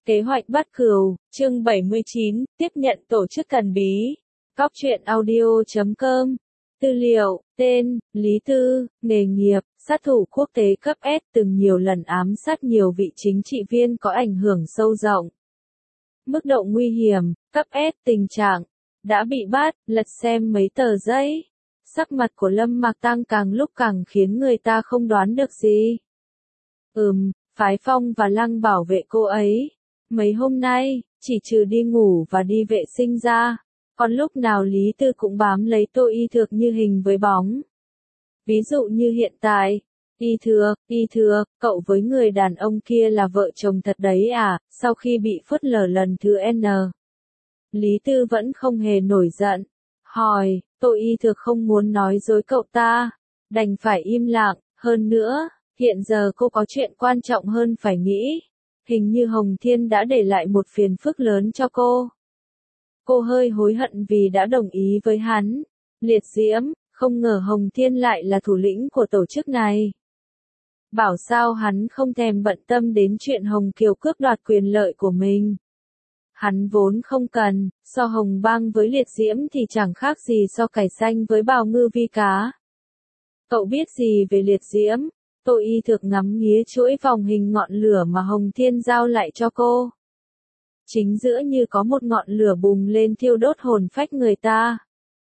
Kế hoạch bắt cừu, chương 79, tiếp nhận tổ chức thần bí. Góc truyện audio.com. Tư liệu, tên, Lý Tư, nghề nghiệp, sát thủ quốc tế cấp S, từng nhiều lần ám sát nhiều vị chính trị viên có ảnh hưởng sâu rộng. Mức độ nguy hiểm, cấp S, tình trạng, đã bị bắt, lật xem mấy tờ giấy. Sắc mặt của Lâm Mạc Tăng càng lúc càng khiến người ta không đoán được gì. Phái Phong và Lăng bảo vệ cô ấy. Mấy hôm nay, chỉ trừ đi ngủ và đi vệ sinh ra, còn lúc nào Lý Tư cũng bám lấy Tô Y Thược như hình với bóng. Ví dụ như hiện tại, Y Thược, cậu với người đàn ông kia là vợ chồng thật đấy à, sau khi bị phớt lờ lần thứ N. Lý Tư vẫn không hề nổi giận, hỏi, Tô Y Thược không muốn nói dối cậu ta, đành phải im lặng, hơn nữa, hiện giờ cô có chuyện quan trọng hơn phải nghĩ. Hình như Hồng Thiên đã để lại một phiền phức lớn cho cô. Cô hơi hối hận vì đã đồng ý với hắn. Liệt Diễm, không ngờ Hồng Thiên lại là thủ lĩnh của tổ chức này. Bảo sao hắn không thèm bận tâm đến chuyện Hồng Kiều cướp đoạt quyền lợi của mình. Hắn vốn không cần, so Hồng Bang với Liệt Diễm thì chẳng khác gì so cải xanh với bào ngư vi cá. Cậu biết gì về Liệt Diễm? Tô Y Thược ngắm nghía chuỗi vòng hình ngọn lửa mà Hồng Thiên giao lại cho cô. Chính giữa như có một ngọn lửa bùng lên thiêu đốt hồn phách người ta.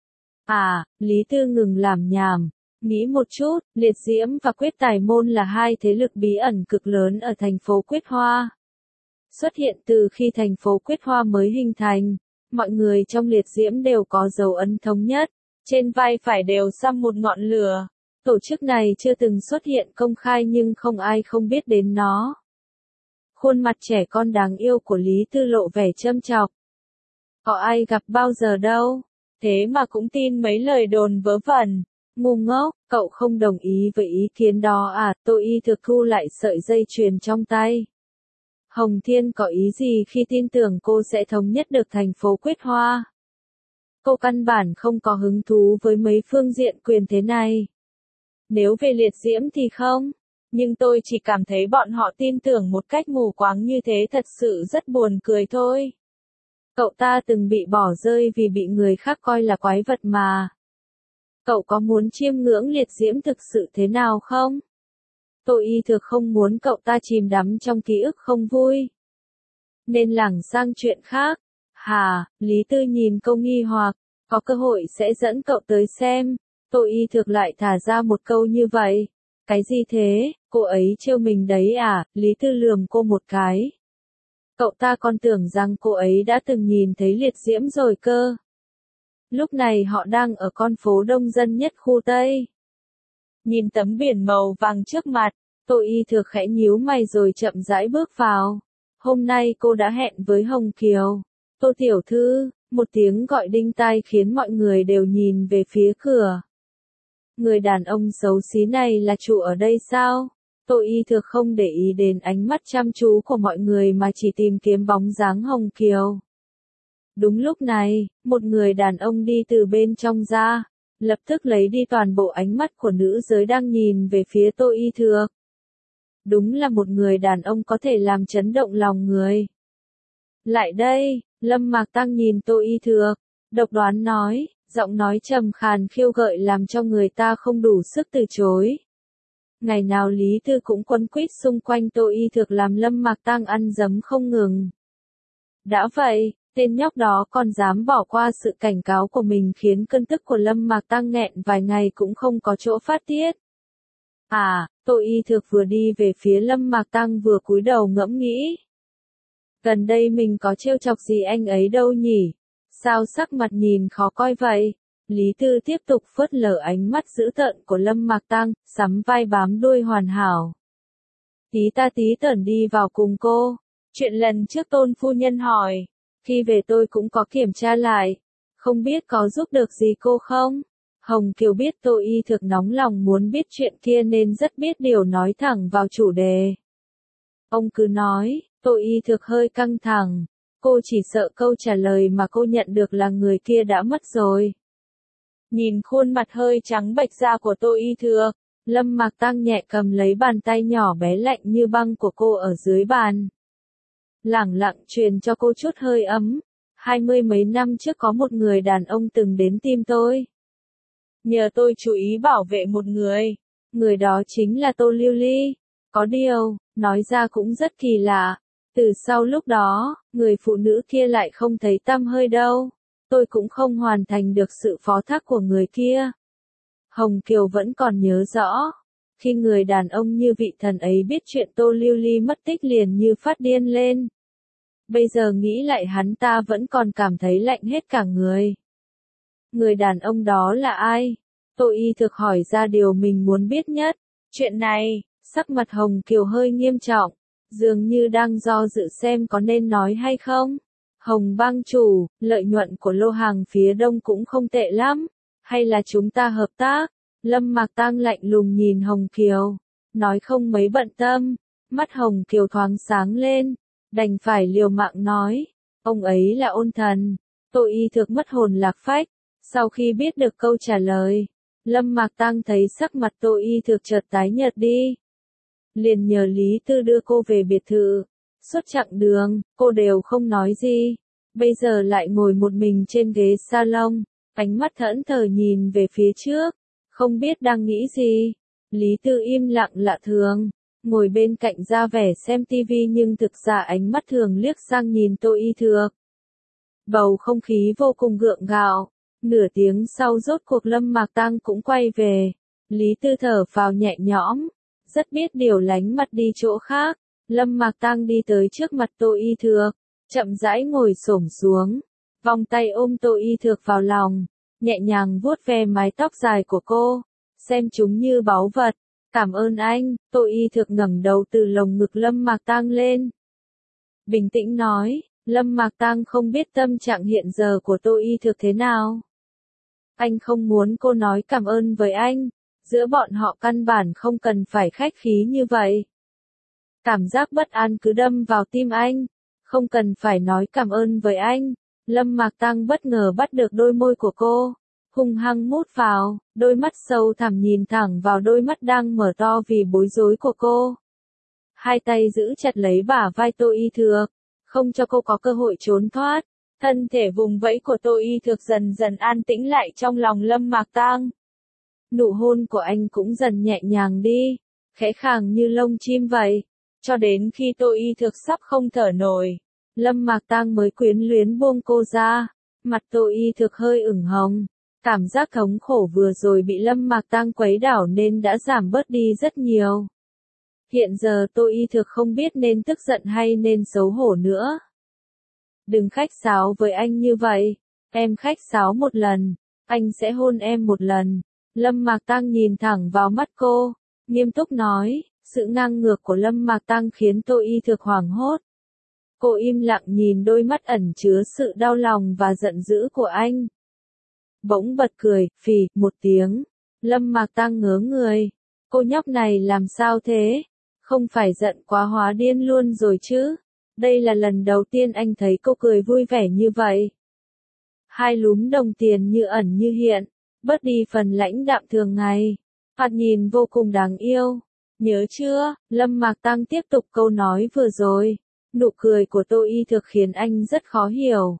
Lý Tư ngừng làm nhảm. Nghĩ một chút, Liệt Diễm và Quyết Tài Môn là hai thế lực bí ẩn cực lớn ở thành phố Quyết Hoa. Xuất hiện từ khi thành phố Quyết Hoa mới hình thành, mọi người trong Liệt Diễm đều có dấu ấn thống nhất, trên vai phải đều xăm một ngọn lửa. Tổ chức này chưa từng xuất hiện công khai nhưng không ai không biết đến nó. Khuôn mặt trẻ con đáng yêu của Lý Tư lộ vẻ châm chọc. Có ai gặp bao giờ đâu, thế mà cũng tin mấy lời đồn vớ vẩn. Ngu ngốc, cậu không đồng ý với ý kiến đó à? Tô Y Thược thu lại sợi dây chuyền trong tay. Hồng Thiên có ý gì khi tin tưởng cô sẽ thống nhất được thành phố Quyết Hoa? Cô căn bản không có hứng thú với mấy phương diện quyền thế này. Nếu về Liệt Diễm thì không, nhưng tôi chỉ cảm thấy bọn họ tin tưởng một cách mù quáng như thế thật sự rất buồn cười thôi. Cậu ta từng bị bỏ rơi vì bị người khác coi là quái vật mà. Cậu có muốn chiêm ngưỡng Liệt Diễm thực sự thế nào không? Tô Y Thược không muốn cậu ta chìm đắm trong ký ức không vui. Nên lảng sang chuyện khác. Lý Tư nhìn câu nghi hoặc, có cơ hội sẽ dẫn cậu tới xem. Tô Y Thược lại thả ra một câu như vậy. Cái gì thế, cô ấy trêu mình đấy à? Lý Tư lườm cô một cái. Cậu ta còn tưởng rằng cô ấy đã từng nhìn thấy Liệt Diễm rồi cơ. Lúc này họ đang ở con phố đông dân nhất khu Tây. Nhìn tấm biển màu vàng trước mặt, Tô Y Thược khẽ nhíu mày rồi chậm rãi bước vào. Hôm nay cô đã hẹn với Hồng Kiều. Tô tiểu thư, một tiếng gọi đinh tai khiến mọi người đều nhìn về phía cửa. Người đàn ông xấu xí này là chủ ở đây sao? Tô Y Thược không để ý đến ánh mắt chăm chú của mọi người mà chỉ tìm kiếm bóng dáng Hồng Kiều. Đúng lúc này, một người đàn ông đi từ bên trong ra, lập tức lấy đi toàn bộ ánh mắt của nữ giới đang nhìn về phía Tô Y Thược. Đúng là một người đàn ông có thể làm chấn động lòng người. Lại đây, Lâm Mạc Tăng nhìn Tô Y Thược, độc đoán nói, giọng nói trầm khàn khiêu gợi làm cho người ta không đủ sức từ chối. Ngày nào Lý Tư cũng quấn quýt xung quanh Tô Y Thược làm Lâm Mạc Tăng ăn dấm không ngừng. Đã vậy, tên nhóc đó còn dám bỏ qua sự cảnh cáo của mình khiến cơn tức của Lâm Mạc Tăng nghẹn vài ngày cũng không có chỗ phát tiết. Tô Y Thược vừa đi về phía Lâm Mạc Tăng vừa cúi đầu ngẫm nghĩ. Gần đây mình có trêu chọc gì anh ấy đâu nhỉ? Sao sắc mặt nhìn khó coi vậy? Lý Tư tiếp tục phớt lờ ánh mắt dữ tợn của Lâm Mạc Tăng, sắm vai bám đuôi hoàn hảo. Tí ta tí tởn đi vào cùng cô. Chuyện lần trước Tôn phu nhân hỏi, khi về tôi cũng có kiểm tra lại. Không biết có giúp được gì cô không? Hồng Kiều biết Tô Y Thược nóng lòng muốn biết chuyện kia nên rất biết điều nói thẳng vào chủ đề. Ông cứ nói, Tô Y Thược hơi căng thẳng. Cô chỉ sợ câu trả lời mà cô nhận được là người kia đã mất rồi. Nhìn khuôn mặt hơi trắng bệch da của Tô Y Thược, Lâm Mạc Tăng nhẹ cầm lấy bàn tay nhỏ bé lạnh như băng của cô ở dưới bàn. lẳng lặng truyền cho cô chút hơi ấm. 20 mấy năm trước có một người đàn ông từng đến tìm tôi. Nhờ tôi chú ý bảo vệ một người. Người đó chính là Tô Lưu Ly. Có điều, nói ra cũng rất kỳ lạ. Từ sau lúc đó, người phụ nữ kia lại không thấy tăm hơi đâu. Tôi cũng không hoàn thành được sự phó thác của người kia. Hồng Kiều vẫn còn nhớ rõ. Khi người đàn ông như vị thần ấy biết chuyện Tô Lưu Ly mất tích liền như phát điên lên. Bây giờ nghĩ lại hắn ta vẫn còn cảm thấy lạnh hết cả người. Người đàn ông đó là ai? Tô Y Thực hỏi ra điều mình muốn biết nhất. Chuyện này, sắc mặt Hồng Kiều hơi nghiêm trọng, dường như đang do dự xem có nên nói hay không. Hồng bang chủ, lợi nhuận của lô hàng phía đông cũng không tệ lắm. Hay là chúng ta hợp tác? Lâm Mạc Tang lạnh lùng nhìn Hồng Kiều, nói không mấy bận tâm. Mắt Hồng Kiều thoáng sáng lên, đành phải liều mạng nói, ông ấy là Ôn Thần. Tô Y Thực mất hồn lạc phách. Sau khi biết được câu trả lời, Lâm Mạc Tang thấy sắc mặt Tô Y Thực chợt tái nhợt đi. Liền nhờ Lý Tư đưa cô về biệt thự. Suốt chặng đường, cô đều không nói gì. Bây giờ lại ngồi một mình trên ghế salon, ánh mắt thẫn thờ nhìn về phía trước, không biết đang nghĩ gì. Lý Tư im lặng lạ thường, ngồi bên cạnh ra vẻ xem tivi nhưng thực ra ánh mắt thường liếc sang nhìn Tô Y Thực. Bầu không khí vô cùng gượng gạo. Nửa tiếng sau rốt cuộc Lâm Mạc Tang cũng quay về. Lý Tư thở phào nhẹ nhõm, rất biết điều lánh mặt đi chỗ khác. Lâm Mạc Tang đi tới trước mặt Tô Y Thực, chậm rãi ngồi xổm xuống, vòng tay ôm Tô Y Thực vào lòng, nhẹ nhàng vuốt ve mái tóc dài của cô, xem chúng như báu vật. Cảm ơn anh. Tô Y Thực ngẩng đầu từ lồng ngực Lâm Mạc Tang lên, bình tĩnh nói. Lâm Mạc Tang không biết tâm trạng hiện giờ của Tô Y Thực thế nào. Anh không muốn cô nói cảm ơn với anh. Giữa bọn họ căn bản không cần phải khách khí như vậy. Cảm giác bất an cứ đâm vào tim anh. Không cần phải nói cảm ơn với anh. Lâm Mạc Tang bất ngờ bắt được đôi môi của cô, hung hăng mút vào, đôi mắt sâu thẳm nhìn thẳng vào đôi mắt đang mở to vì bối rối của cô. Hai tay giữ chặt lấy bả vai Tô Y Thực, không cho cô có cơ hội trốn thoát. Thân thể vùng vẫy của Tô Y Thực dần dần an tĩnh lại trong lòng Lâm Mạc Tang. Nụ hôn của anh cũng dần nhẹ nhàng đi, khẽ khàng như lông chim vậy. Cho đến khi Tô Y Thực sắp không thở nổi, Lâm Mạc Tang mới quyến luyến buông cô ra. Mặt Tô Y Thực hơi ửng hồng, cảm giác thống khổ vừa rồi bị Lâm Mạc Tang quấy đảo nên đã giảm bớt đi rất nhiều. Hiện giờ Tô Y Thực không biết nên tức giận hay nên xấu hổ nữa. Đừng khách sáo với anh như vậy. Em khách sáo một lần, anh sẽ hôn em một lần. Lâm Mạc Tang nhìn thẳng vào mắt cô, nghiêm túc nói. Sự ngang ngược của Lâm Mạc Tang khiến Tô Y Thực hoảng hốt. Cô im lặng nhìn đôi mắt ẩn chứa sự đau lòng và giận dữ của anh. Bỗng bật cười, phì, một tiếng. Lâm Mạc Tang ngớ người. Cô nhóc này làm sao thế? Không phải giận quá hóa điên luôn rồi chứ? Đây là lần đầu tiên anh thấy cô cười vui vẻ như vậy. Hai lúm đồng tiền như ẩn như hiện, bớt đi phần lãnh đạm thường ngày. Thoạt nhìn vô cùng đáng yêu. Nhớ chưa? Lâm Mạc Tang tiếp tục câu nói vừa rồi. Nụ cười của Tô Y Thực khiến anh rất khó hiểu.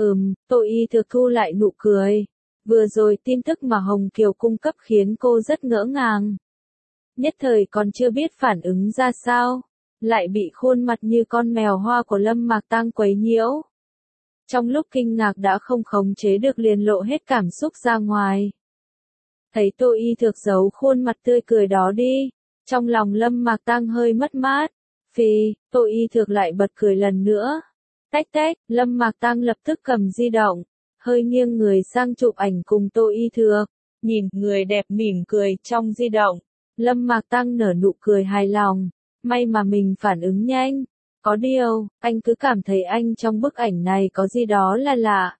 Tô Y Thực thu lại nụ cười. Vừa rồi tin tức mà Hồng Kiều cung cấp khiến cô rất ngỡ ngàng. Nhất thời còn chưa biết phản ứng ra sao, lại bị khuôn mặt như con mèo hoa của Lâm Mạc Tang quấy nhiễu. Trong lúc kinh ngạc đã không khống chế được liền lộ hết cảm xúc ra ngoài. Thấy Tô Y Thực giấu khuôn mặt tươi cười đó đi, trong lòng Lâm Mạc Tang hơi mất mát. Phì, Tô Y Thực lại bật cười lần nữa. Tách tách, Lâm Mạc Tang lập tức cầm di động, hơi nghiêng người sang chụp ảnh cùng Tô Y Thực. Nhìn người đẹp mỉm cười trong di động, Lâm Mạc Tang nở nụ cười hài lòng. May mà mình phản ứng nhanh. Có điều, anh cứ cảm thấy anh trong bức ảnh này có gì đó là lạ.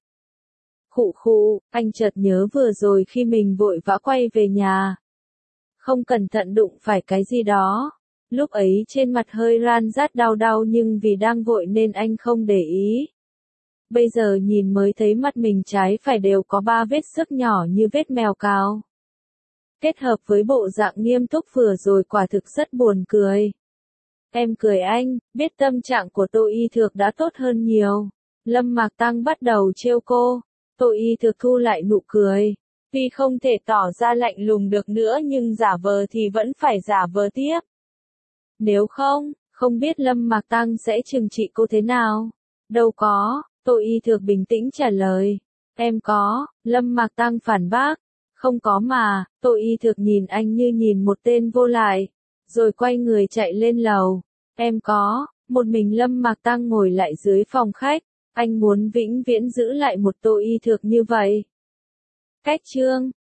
Khụ khụ, anh chợt nhớ vừa rồi khi mình vội vã quay về nhà, không cẩn thận đụng phải cái gì đó. Lúc ấy trên mặt hơi ran rát đau đau nhưng vì đang vội nên anh không để ý. Bây giờ nhìn mới thấy mặt mình trái phải đều có 3 vết xước nhỏ như vết mèo cào. Kết hợp với bộ dạng nghiêm túc vừa rồi quả thực rất buồn cười. Em cười anh, biết tâm trạng của Tô Y Thược đã tốt hơn nhiều. Lâm Mạc Tăng bắt đầu trêu cô. Tô Y Thược thu lại nụ cười. Tuy không thể tỏ ra lạnh lùng được nữa nhưng giả vờ thì vẫn phải giả vờ tiếp. Nếu không, không biết Lâm Mạc Tăng sẽ trừng trị cô thế nào. Đâu có, Tô Y Thược bình tĩnh trả lời. Em có, Lâm Mạc Tăng phản bác. Không có mà, Tô Y Thược nhìn anh như nhìn một tên vô lại. Rồi quay người chạy lên lầu. Em có, một mình Lâm Mạc Tăng ngồi lại dưới phòng khách. Anh muốn vĩnh viễn giữ lại một Tô Y Thược như vậy. Cách chương